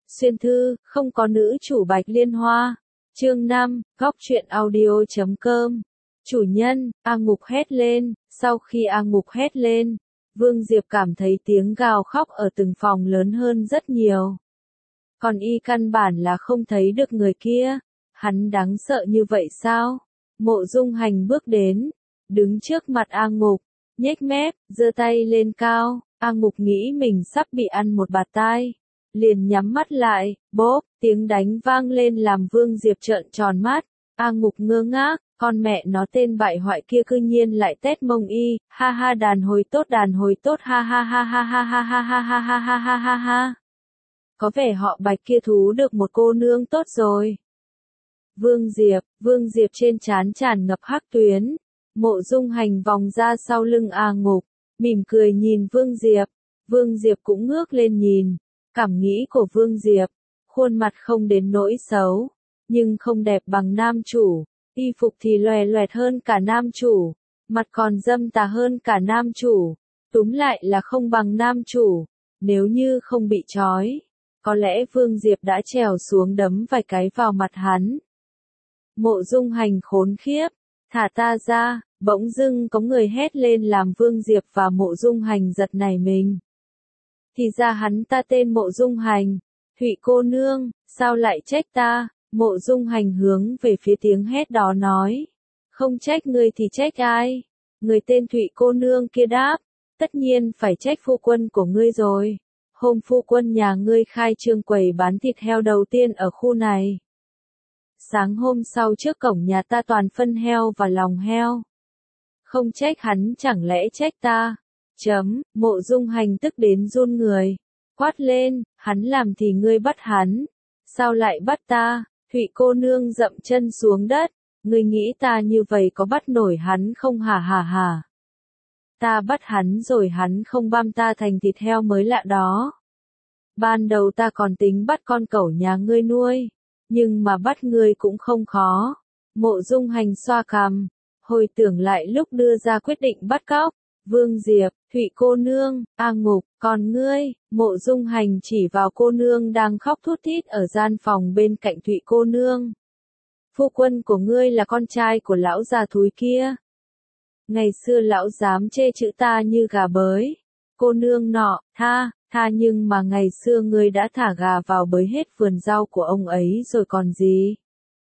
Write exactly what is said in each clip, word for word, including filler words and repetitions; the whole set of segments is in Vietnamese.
Xuyên thư, không có nữ chủ Bạch Liên Hoa. Chương năm, góc truyện audio chấm com. Chủ nhân, A Ngục hét lên, sau khi A Ngục hét lên, Vương Diệp cảm thấy tiếng gào khóc ở từng phòng lớn hơn rất nhiều. Còn y căn bản là không thấy được người kia, hắn đáng sợ như vậy sao? Mộ Dung Hành bước đến, đứng trước mặt A Ngục, nhếch mép, giơ tay lên cao, A Ngục nghĩ mình sắp bị ăn một bạt tai. Liền nhắm mắt lại, bốp, tiếng đánh vang lên làm Vương Diệp trợn tròn mắt, A Ngục ngơ ngác, con mẹ nó tên bại hoại kia cư nhiên lại tét mông y, ha ha đàn hồi tốt đàn hồi tốt ha ha ha ha ha ha ha ha ha ha ha ha ha ha. Có vẻ họ Bạch kia thú được một cô nương tốt rồi. Vương Diệp, Vương Diệp trên trán tràn ngập hắc tuyến, Mộ Dung Hành vòng ra sau lưng A Ngục, mỉm cười nhìn Vương Diệp, Vương Diệp cũng ngước lên nhìn. Cảm nghĩ của Vương Diệp, khuôn mặt không đến nỗi xấu, nhưng không đẹp bằng nam chủ, y phục thì loè loẹt hơn cả nam chủ, mặt còn dâm tà hơn cả nam chủ, túm lại là không bằng nam chủ, nếu như không bị trói, có lẽ Vương Diệp đã trèo xuống đấm vài cái vào mặt hắn. Mộ Dung Hành khốn khiếp, thả ta ra, bỗng dưng có người hét lên làm Vương Diệp và Mộ Dung Hành giật nảy mình. Thì ra hắn ta tên Mộ Dung Hành, Thụy cô nương, sao lại trách ta? Mộ Dung Hành hướng về phía tiếng hét đó nói, không trách ngươi thì trách ai? Người tên Thụy cô nương kia đáp, tất nhiên phải trách phu quân của ngươi rồi. Hôm phu quân nhà ngươi khai trương quầy bán thịt heo đầu tiên ở khu này. Sáng hôm sau trước cổng nhà ta toàn phân heo và lòng heo. Không trách hắn chẳng lẽ trách ta? Chấm, Mộ Dung Hành tức đến run người, quát lên, hắn làm thì ngươi bắt hắn, sao lại bắt ta? Thụy cô nương dậm chân xuống đất, ngươi nghĩ ta như vậy có bắt nổi hắn không hả hả hả? Ta bắt hắn rồi hắn không băm ta thành thịt heo mới lạ đó. Ban đầu ta còn tính bắt con cẩu nhà ngươi nuôi, nhưng mà bắt ngươi cũng không khó. Mộ Dung Hành xoa cằm, hồi tưởng lại lúc đưa ra quyết định bắt cóc. Vương Diệp, Thụy cô nương, A Ngục, còn ngươi? Mộ Dung Hành chỉ vào cô nương đang khóc thút thít ở gian phòng bên cạnh Thụy cô nương. Phu quân của ngươi là con trai của lão già thúi kia. Ngày xưa lão dám chê chữ ta như gà bới. Cô nương nọ, tha, tha nhưng mà ngày xưa ngươi đã thả gà vào bới hết vườn rau của ông ấy rồi còn gì?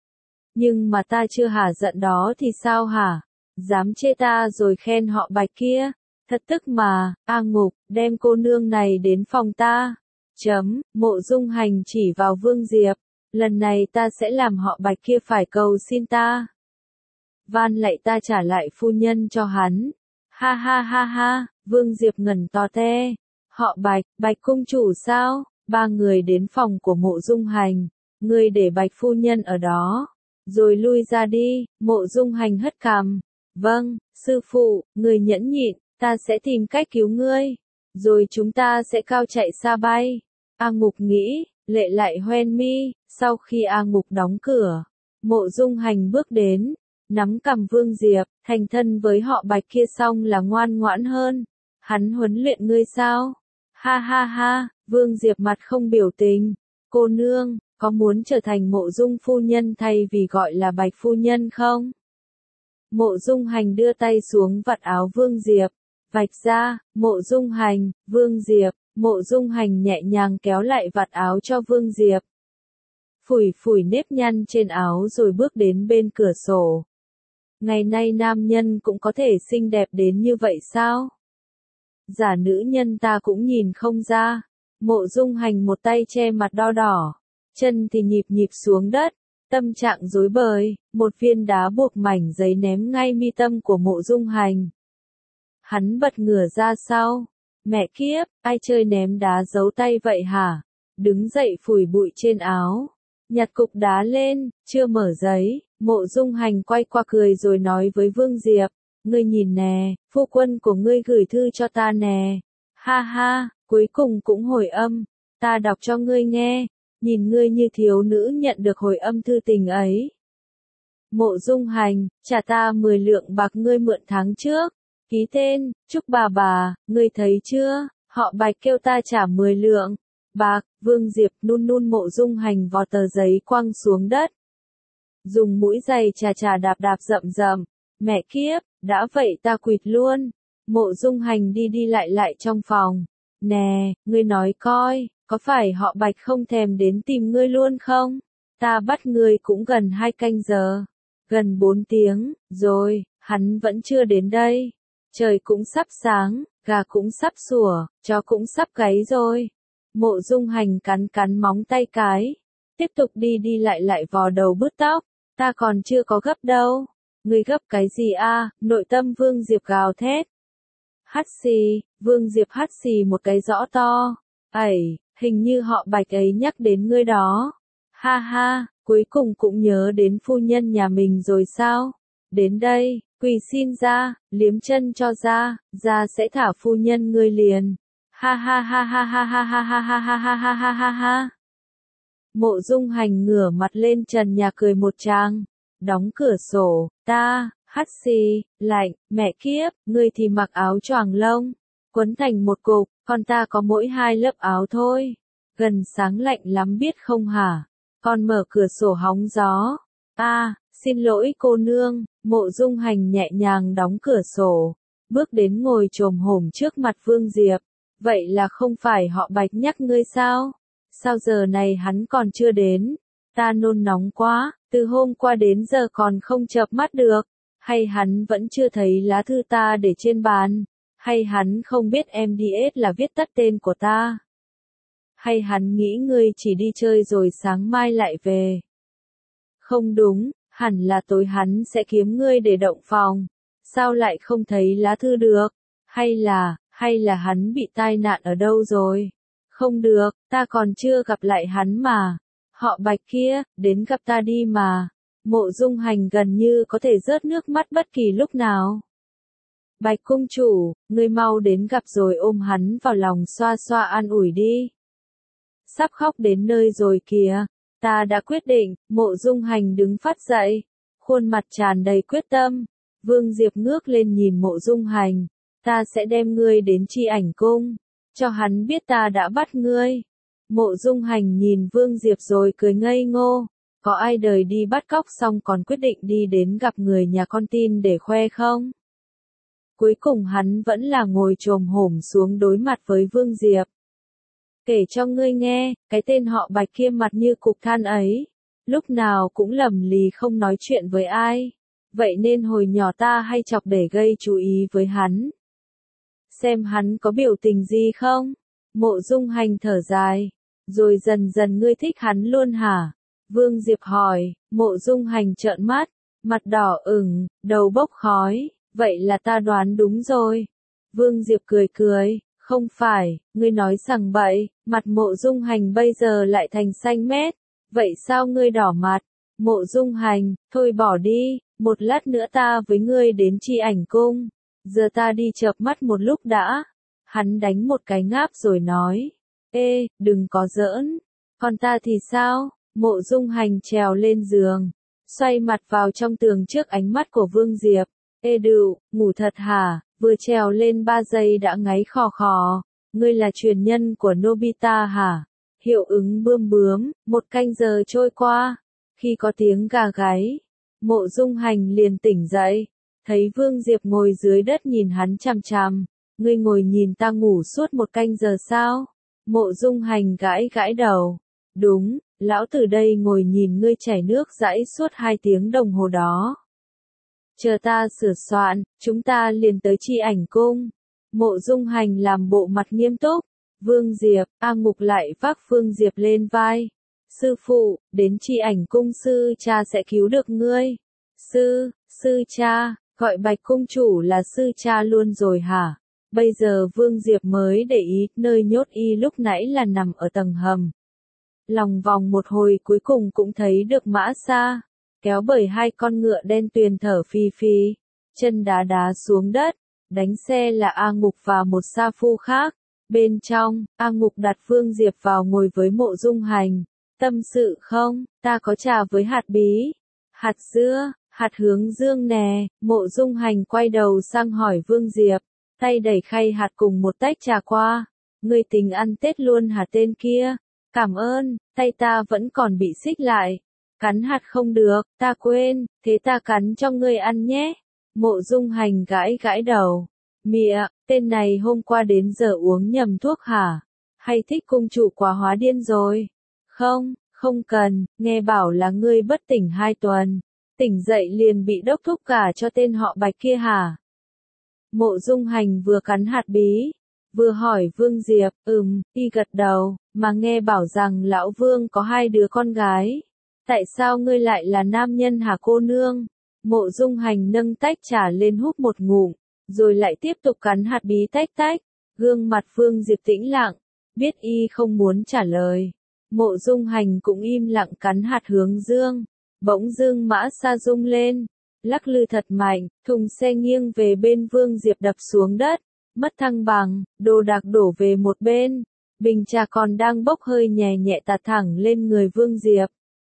Nhưng mà ta chưa hả giận đó thì sao hả? Dám chê ta rồi khen họ Bạch kia, thật tức mà. A Ngục, đem cô nương này đến phòng ta. Chấm, Mộ Dung Hành chỉ vào Vương Diệp, lần này ta sẽ làm họ Bạch kia phải cầu xin ta. Van lạy ta trả lại phu nhân cho hắn. Ha ha ha ha, Vương Diệp ngẩn to te. Họ Bạch, Bạch cung chủ sao? Ba người đến phòng của Mộ Dung Hành, ngươi để Bạch phu nhân ở đó, rồi lui ra đi. Mộ Dung Hành hất cằm. Vâng, sư phụ, người nhẫn nhịn, ta sẽ tìm cách cứu ngươi, rồi chúng ta sẽ cao chạy xa bay. A Ngục nghĩ, lệ lại hoen mi, sau khi A Ngục đóng cửa, Mộ Dung Hành bước đến, nắm cằm Vương Diệp, thành thân với họ Bạch kia xong là ngoan ngoãn hơn. Hắn huấn luyện ngươi sao? Ha ha ha, Vương Diệp mặt không biểu tình, cô nương, có muốn trở thành Mộ Dung phu nhân thay vì gọi là Bạch phu nhân không? Mộ Dung Hành đưa tay xuống vạt áo Vương Diệp, vạch ra. Mộ Dung Hành, Vương Diệp, Mộ Dung Hành nhẹ nhàng kéo lại vạt áo cho Vương Diệp. Phủi phủi nếp nhăn trên áo rồi bước đến bên cửa sổ. Ngày nay nam nhân cũng có thể xinh đẹp đến như vậy sao? Giả nữ nhân ta cũng nhìn không ra. Mộ Dung Hành một tay che mặt đo đỏ, chân thì nhịp nhịp xuống đất. Tâm trạng rối bời, một viên đá buộc mảnh giấy ném ngay mi tâm của Mộ Dung Hành. Hắn bật ngửa ra sau. Mẹ kiếp, ai chơi ném đá giấu tay vậy hả? Đứng dậy phủi bụi trên áo, nhặt cục đá lên, chưa mở giấy. Mộ Dung Hành quay qua cười rồi nói với Vương Diệp, ngươi nhìn nè, phu quân của ngươi gửi thư cho ta nè. Ha ha, cuối cùng cũng hồi âm, ta đọc cho ngươi nghe. Nhìn ngươi như thiếu nữ nhận được hồi âm thư tình ấy. Mộ Dung Hành, trả ta mười lượng bạc ngươi mượn tháng trước. Ký tên, Trúc bà bà, ngươi thấy chưa? Họ Bạch kêu ta trả mười lượng. bạc, Vương Diệp nun nun Mộ Dung Hành vò tờ giấy quăng xuống đất. Dùng mũi giày chà chà đạp đạp rậm rậm, mẹ kiếp, đã vậy ta quỵt luôn. Mộ Dung Hành đi đi lại lại trong phòng. Nè, ngươi nói coi, có phải họ Bạch không thèm đến tìm ngươi luôn không? Ta bắt ngươi cũng gần hai canh giờ, gần bốn tiếng, rồi, hắn vẫn chưa đến đây. Trời cũng sắp sáng, gà cũng sắp sủa, chó cũng sắp gáy rồi. Mộ Dung Hành cắn cắn móng tay cái, tiếp tục đi đi lại lại vò đầu bứt tóc. Ta còn chưa có gấp đâu. Ngươi gấp cái gì a? Nội tâm Vương Diệp gào thét. Hắt xì, Vương Diệp hắt xì một cái rõ to. Ẩy, hình như họ Bạch ấy nhắc đến ngươi đó. Ha ha, cuối cùng cũng nhớ đến phu nhân nhà mình rồi sao? Đến đây, quỳ xin ra, liếm chân cho ra, ra sẽ thả phu nhân ngươi liền. Ha ha ha ha ha ha ha ha ha ha ha ha ha ha ha. Mộ Dung Hành ngửa mặt lên trần nhà cười một tràng, đóng cửa sổ, ta, hắt xì, lạnh, mẹ kiếp, ngươi thì mặc áo choàng lông, quấn thành một cục, còn ta có mỗi hai lớp áo thôi, gần sáng lạnh lắm biết không hả, còn mở cửa sổ hóng gió, a, xin lỗi cô nương, Mộ Dung Hành nhẹ nhàng đóng cửa sổ, bước đến ngồi chồm hổm trước mặt Vương Diệp, vậy là không phải họ Bạch nhắc ngươi sao? Sao giờ này hắn còn chưa đến? Ta nôn nóng quá, từ hôm qua đến giờ còn không chợp mắt được. Hay hắn vẫn chưa thấy lá thư ta để trên bàn? Hay hắn không biết em đê ét là viết tắt tên của ta? Hay hắn nghĩ ngươi chỉ đi chơi rồi sáng mai lại về? Không đúng, hẳn là tối hắn sẽ kiếm ngươi để động phòng. Sao lại không thấy lá thư được? Hay là, hay là hắn bị tai nạn ở đâu rồi? Không được, ta còn chưa gặp lại hắn mà. Họ Bạch kia, đến gặp ta đi mà. Mộ Dung Hành gần như có thể rớt nước mắt bất kỳ lúc nào. Bạch cung chủ, ngươi mau đến gặp rồi ôm hắn vào lòng xoa xoa an ủi đi. Sắp khóc đến nơi rồi kìa. Ta đã quyết định, Mộ Dung Hành đứng phát dậy. Khuôn mặt tràn đầy quyết tâm. Vương Diệp ngước lên nhìn Mộ Dung Hành. Ta sẽ đem ngươi đến Chi Ảnh Cung. Cho hắn biết ta đã bắt ngươi. Mộ Dung Hành nhìn Vương Diệp rồi cười ngây ngô. Có ai đời đi bắt cóc xong còn quyết định đi đến gặp người nhà con tin để khoe không? Cuối cùng hắn vẫn là ngồi chồm hổm xuống đối mặt với Vương Diệp. Kể cho ngươi nghe, cái tên họ Bạch kia mặt như cục than ấy. Lúc nào cũng lầm lì không nói chuyện với ai. Vậy nên hồi nhỏ ta hay chọc để gây chú ý với hắn. Xem hắn có biểu tình gì không? Mộ Dung Hành thở dài. Rồi dần dần ngươi thích hắn luôn hả? Vương Diệp hỏi. Mộ Dung Hành trợn mắt. Mặt đỏ ửng, đầu bốc khói. Vậy là ta đoán đúng rồi. Vương Diệp cười cười. Không phải, ngươi nói rằng bậy. Mặt Mộ Dung Hành bây giờ lại thành xanh mét. Vậy sao ngươi đỏ mặt? Mộ Dung Hành, thôi bỏ đi. Một lát nữa ta với ngươi đến Chi Ảnh Cung. Giờ ta đi chợp mắt một lúc đã. Hắn đánh một cái ngáp rồi nói. Ê, đừng có giỡn. Còn ta thì sao? Mộ Dung Hành trèo lên giường. Xoay mặt vào trong tường trước ánh mắt của Vương Diệp. Ê đựu, ngủ thật hả? Vừa trèo lên ba giây đã ngáy khò khò. Ngươi là truyền nhân của Nobita hả? Hiệu ứng bươm bướm. Một canh giờ trôi qua. Khi có tiếng gà gáy, Mộ Dung Hành liền tỉnh dậy. Thấy Vương Diệp ngồi dưới đất nhìn hắn chằm chằm. Ngươi ngồi nhìn ta ngủ suốt một canh giờ sao? Mộ Dung Hành gãi gãi đầu. Đúng, lão từ đây ngồi nhìn ngươi chảy nước dãi suốt hai tiếng đồng hồ đó. Chờ ta sửa soạn, chúng ta liền tới Chi Ảnh Cung. Mộ Dung Hành làm bộ mặt nghiêm túc. Vương Diệp, A Ngục lại vác Vương Diệp lên vai. Sư phụ, đến Chi Ảnh Cung sư cha sẽ cứu được ngươi. Sư, sư cha. Gọi Bạch cung chủ là sư cha luôn rồi hả? Bây giờ Vương Diệp mới để ý, nơi nhốt y lúc nãy là nằm ở tầng hầm. Lòng vòng một hồi cuối cùng cũng thấy được Mã Sa, kéo bởi hai con ngựa đen tuyền thở phì phì, chân đá đá xuống đất, đánh xe là A Ngục và một sa phu khác. Bên trong, A Ngục đặt Vương Diệp vào ngồi với Mộ Dung Hành. Tâm sự không, ta có trà với hạt bí, hạt dưa. Hạt hướng dương nè. Mộ Dung Hành quay đầu sang hỏi Vương Diệp, tay đẩy khay hạt cùng một tách trà qua. ngươi tính ăn Tết luôn hả tên kia? Cảm ơn, tay ta vẫn còn bị xích lại. Cắn hạt không được, ta quên, thế ta cắn cho ngươi ăn nhé. Mộ Dung Hành gãi gãi đầu. Mịa, tên này hôm qua đến giờ uống nhầm thuốc hả? Hay thích cung chủ quá hóa điên rồi? Không, không cần, nghe bảo là ngươi bất tỉnh hai tuần. Tỉnh dậy liền bị đốc thúc cả cho tên họ Bạch kia hả? Mộ Dung Hành vừa cắn hạt bí, vừa hỏi Vương Diệp, ừm, y gật đầu, mà nghe bảo rằng lão Vương có hai đứa con gái. Tại sao ngươi lại là nam nhân hả cô nương? Mộ Dung Hành nâng tách trà lên húp một ngụm, rồi lại tiếp tục cắn hạt bí tách tách. Gương mặt Vương Diệp tĩnh lặng, biết y không muốn trả lời. Mộ Dung Hành cũng im lặng cắn hạt hướng dương. Bỗng dưng mã sa rung lên, lắc lư thật mạnh, thùng xe nghiêng về bên Vương Diệp đập xuống đất, mất thăng bằng, đồ đạc đổ về một bên, bình trà còn đang bốc hơi nhẹ nhẹ tạt thẳng lên người Vương Diệp.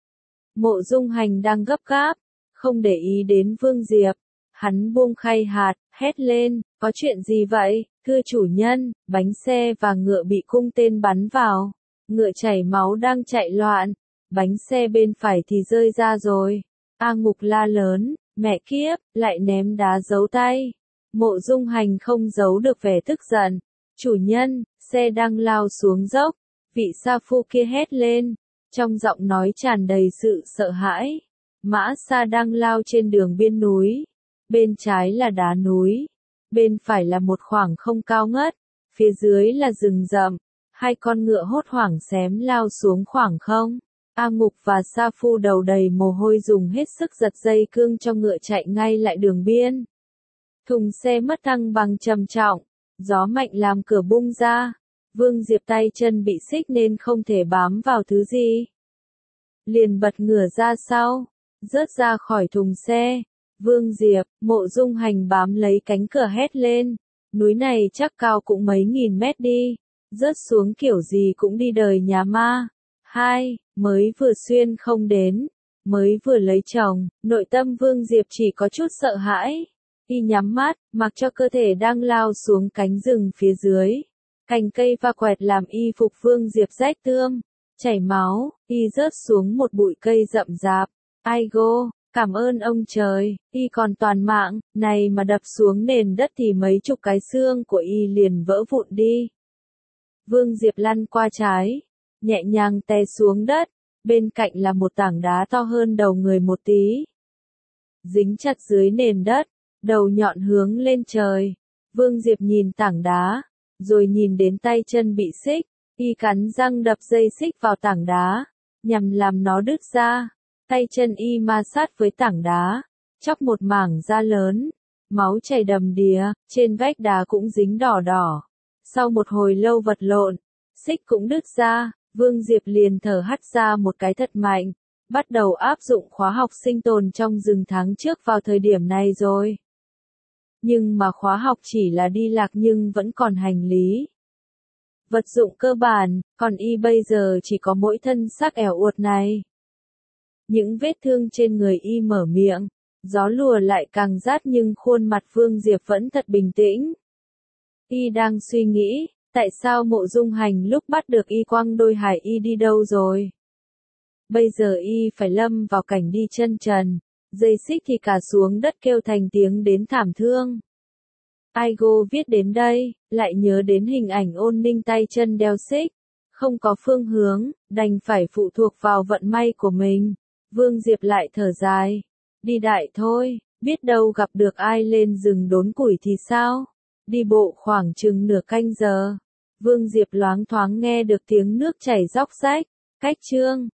Mộ Dung Hành đang gấp gáp, không để ý đến Vương Diệp, hắn buông khay hạt, hét lên, có chuyện gì vậy, thưa chủ nhân, bánh xe và ngựa bị cung tên bắn vào, ngựa chảy máu đang chạy loạn. Bánh xe bên phải thì rơi ra rồi. A Ngục la lớn, mẹ kiếp, lại ném đá giấu tay. Mộ Dung Hành không giấu được vẻ tức giận. Chủ nhân, xe đang lao xuống dốc. Vị sa phu kia hét lên, trong giọng nói tràn đầy sự sợ hãi. Mã Sa đang lao trên đường biên núi. Bên trái là đá núi. Bên phải là một khoảng không cao ngất. Phía dưới là rừng rậm. Hai con ngựa hốt hoảng xém lao xuống khoảng không. A Ngục và Sa Phu đầu đầy mồ hôi dùng hết sức giật dây cương cho ngựa chạy ngay lại đường biên. Thùng xe mất thăng bằng trầm trọng, gió mạnh làm cửa bung ra. Vương Diệp tay chân bị xích nên không thể bám vào thứ gì. Liền bật ngửa ra sau, rớt ra khỏi thùng xe. Vương Diệp, Mộ Dung Hành bám lấy cánh cửa hét lên. Núi này chắc cao cũng mấy nghìn mét đi. Rớt xuống kiểu gì cũng đi đời nhà ma. Hai, mới vừa xuyên không đến, mới vừa lấy chồng, nội tâm Vương Diệp chỉ có chút sợ hãi. Y nhắm mắt, mặc cho cơ thể đang lao xuống cánh rừng phía dưới. Cành cây va quẹt làm y phục Vương Diệp rách tươm, chảy máu, y rớt xuống một bụi cây rậm rạp. Aigo, cảm ơn ông trời, y còn toàn mạng, này mà đập xuống nền đất thì mấy chục cái xương của y liền vỡ vụn đi. Vương Diệp lăn qua trái, nhẹ nhàng té xuống đất, bên cạnh là một tảng đá to hơn đầu người một tí. Dính chặt dưới nền đất, đầu nhọn hướng lên trời. Vương Diệp nhìn tảng đá, rồi nhìn đến tay chân bị xích, y cắn răng đập dây xích vào tảng đá, nhằm làm nó đứt ra. Tay chân y ma sát với tảng đá, chóc một mảng da lớn, máu chảy đầm đìa, trên vách đá cũng dính đỏ đỏ. Sau một hồi lâu vật lộn, xích cũng đứt ra. Vương Diệp liền thở hắt ra một cái thật mạnh, bắt đầu áp dụng khóa học sinh tồn trong rừng tháng trước vào thời điểm này rồi. Nhưng mà khóa học chỉ là đi lạc nhưng vẫn còn hành lý. Vật dụng cơ bản, còn y bây giờ chỉ có mỗi thân xác ẻo uột này. Những vết thương trên người y mở miệng, gió lùa lại càng rát nhưng khuôn mặt Vương Diệp vẫn thật bình tĩnh. Y đang suy nghĩ. Tại sao Mộ Dung Hành lúc bắt được y quăng đôi hải y đi đâu rồi? Bây giờ y phải lâm vào cảnh đi chân trần, dây xích thì cả xuống đất kêu thành tiếng đến thảm thương. Aigo viết đến đây, lại nhớ đến hình ảnh Ôn Ninh tay chân đeo xích, không có phương hướng, đành phải phụ thuộc vào vận may của mình. Vương Diệp lại thở dài, đi đại thôi, biết đâu gặp được ai lên rừng đốn củi thì sao? Đi bộ khoảng chừng nửa canh giờ. Vương Diệp loáng thoáng nghe được tiếng nước chảy róc rách, cách chương.